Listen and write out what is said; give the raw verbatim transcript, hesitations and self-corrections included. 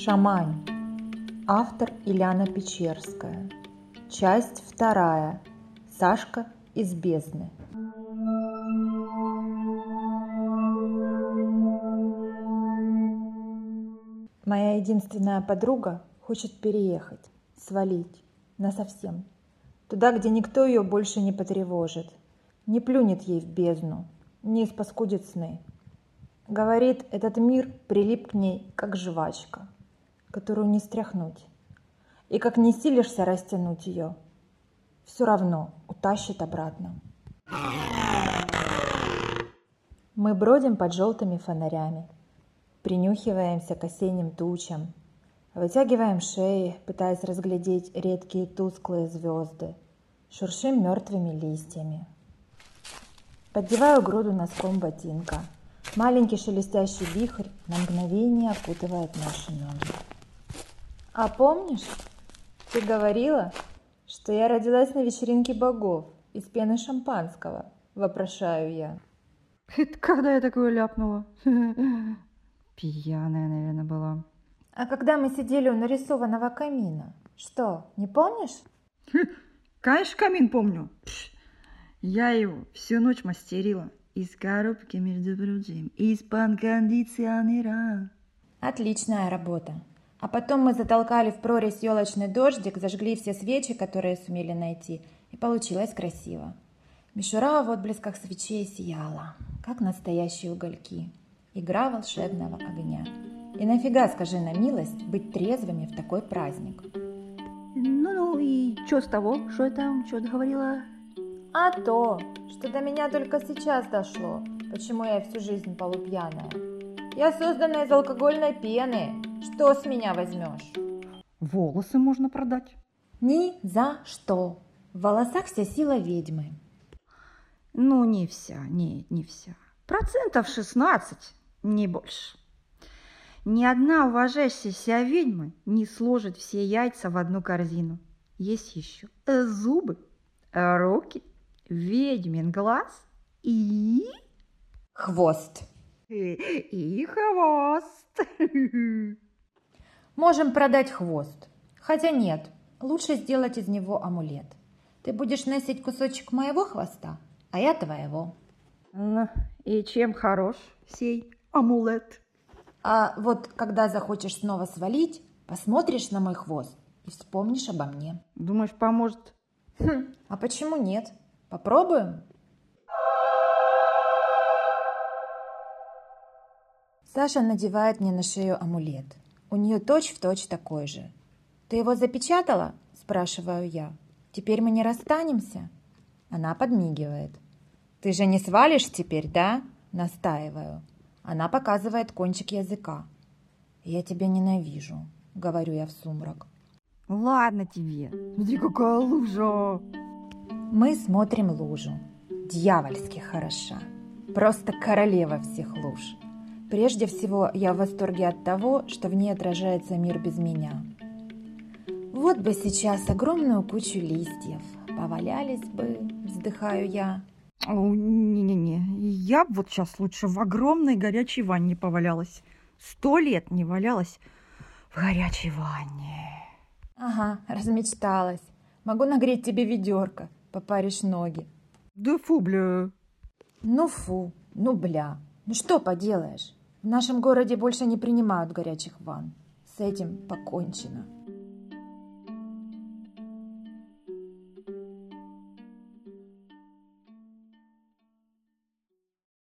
Шамань. Автор Ильяна Печерская. Часть вторая. Сашка из бездны. Моя единственная подруга хочет переехать, свалить, насовсем. Туда, где никто ее больше не потревожит, не плюнет ей в бездну, не испаскудит сны. Говорит, этот мир прилип к ней, как жвачка, которую не стряхнуть. И как не силишься растянуть ее, все равно утащит обратно. Мы бродим под желтыми фонарями, принюхиваемся к осенним тучам, вытягиваем шеи, пытаясь разглядеть редкие тусклые звезды, шуршим мертвыми листьями. Поддеваю груду носком ботинка. Маленький шелестящий вихрь на мгновение окутывает наши ноги. А помнишь, ты говорила, что я родилась на вечеринке богов из пены шампанского? Вопрошаю я. Это когда я такое ляпнула? Пьяная, наверное, была. А когда мы сидели у нарисованного камина? Что, не помнишь? Конечно, камин помню. Я его всю ночь мастерила. Из коробки, между прочим, из-под кондиционера. Отличная работа. А потом мы затолкали в прорезь елочный дождик, зажгли все свечи, которые сумели найти, и получилось красиво. Мишура в отблесках свечей сияла, как настоящие угольки. Игра волшебного огня. И нафига, скажи на милость, быть трезвыми в такой праздник? Ну-ну, и что с того? Что я там, что ты говорила? А то, что до меня только сейчас дошло, почему я всю жизнь полупьяная. Я создана из алкогольной пены. Что с меня возьмешь? Волосы можно продать. Ни за что. В волосах вся сила ведьмы. Ну, не вся, нет, не вся. Процентов шестнадцать, не больше. Ни одна уважающая себя ведьма не сложит все яйца в одну корзину. Есть еще зубы, руки, ведьмин глаз и... Хвост. И, и хвост. Можем продать хвост. Хотя нет, лучше сделать из него амулет. Ты будешь носить кусочек моего хвоста, а я твоего. Ну, и чем хорош сей амулет? А вот когда захочешь снова свалить, посмотришь на мой хвост и вспомнишь обо мне. Думаешь, поможет? Хм, а почему нет? Попробуем? Саша надевает мне на шею амулет. У нее точь-в-точь такой же. «Ты его запечатала?» – спрашиваю я. «Теперь мы не расстанемся?» Она подмигивает. «Ты же не свалишь теперь, да?» – настаиваю. Она показывает кончик языка. «Я тебя ненавижу», – говорю я в сумрак. Ладно тебе. Смотри, какая лужа. Мы смотрим лужу. Дьявольски хороша. Просто королева всех луж. Прежде всего, я в восторге от того, что в ней отражается мир без меня. Вот бы сейчас огромную кучу листьев. Повалялись бы, вздыхаю я. Не-не-не, я вот сейчас лучше в огромной горячей ванне повалялась. Сто лет не валялась в горячей ванне. Ага, размечталась. Могу нагреть тебе ведерко, попаришь ноги. Да фу, бля. Ну фу, ну бля. Ну что поделаешь? В нашем городе больше не принимают горячих ванн. С этим покончено.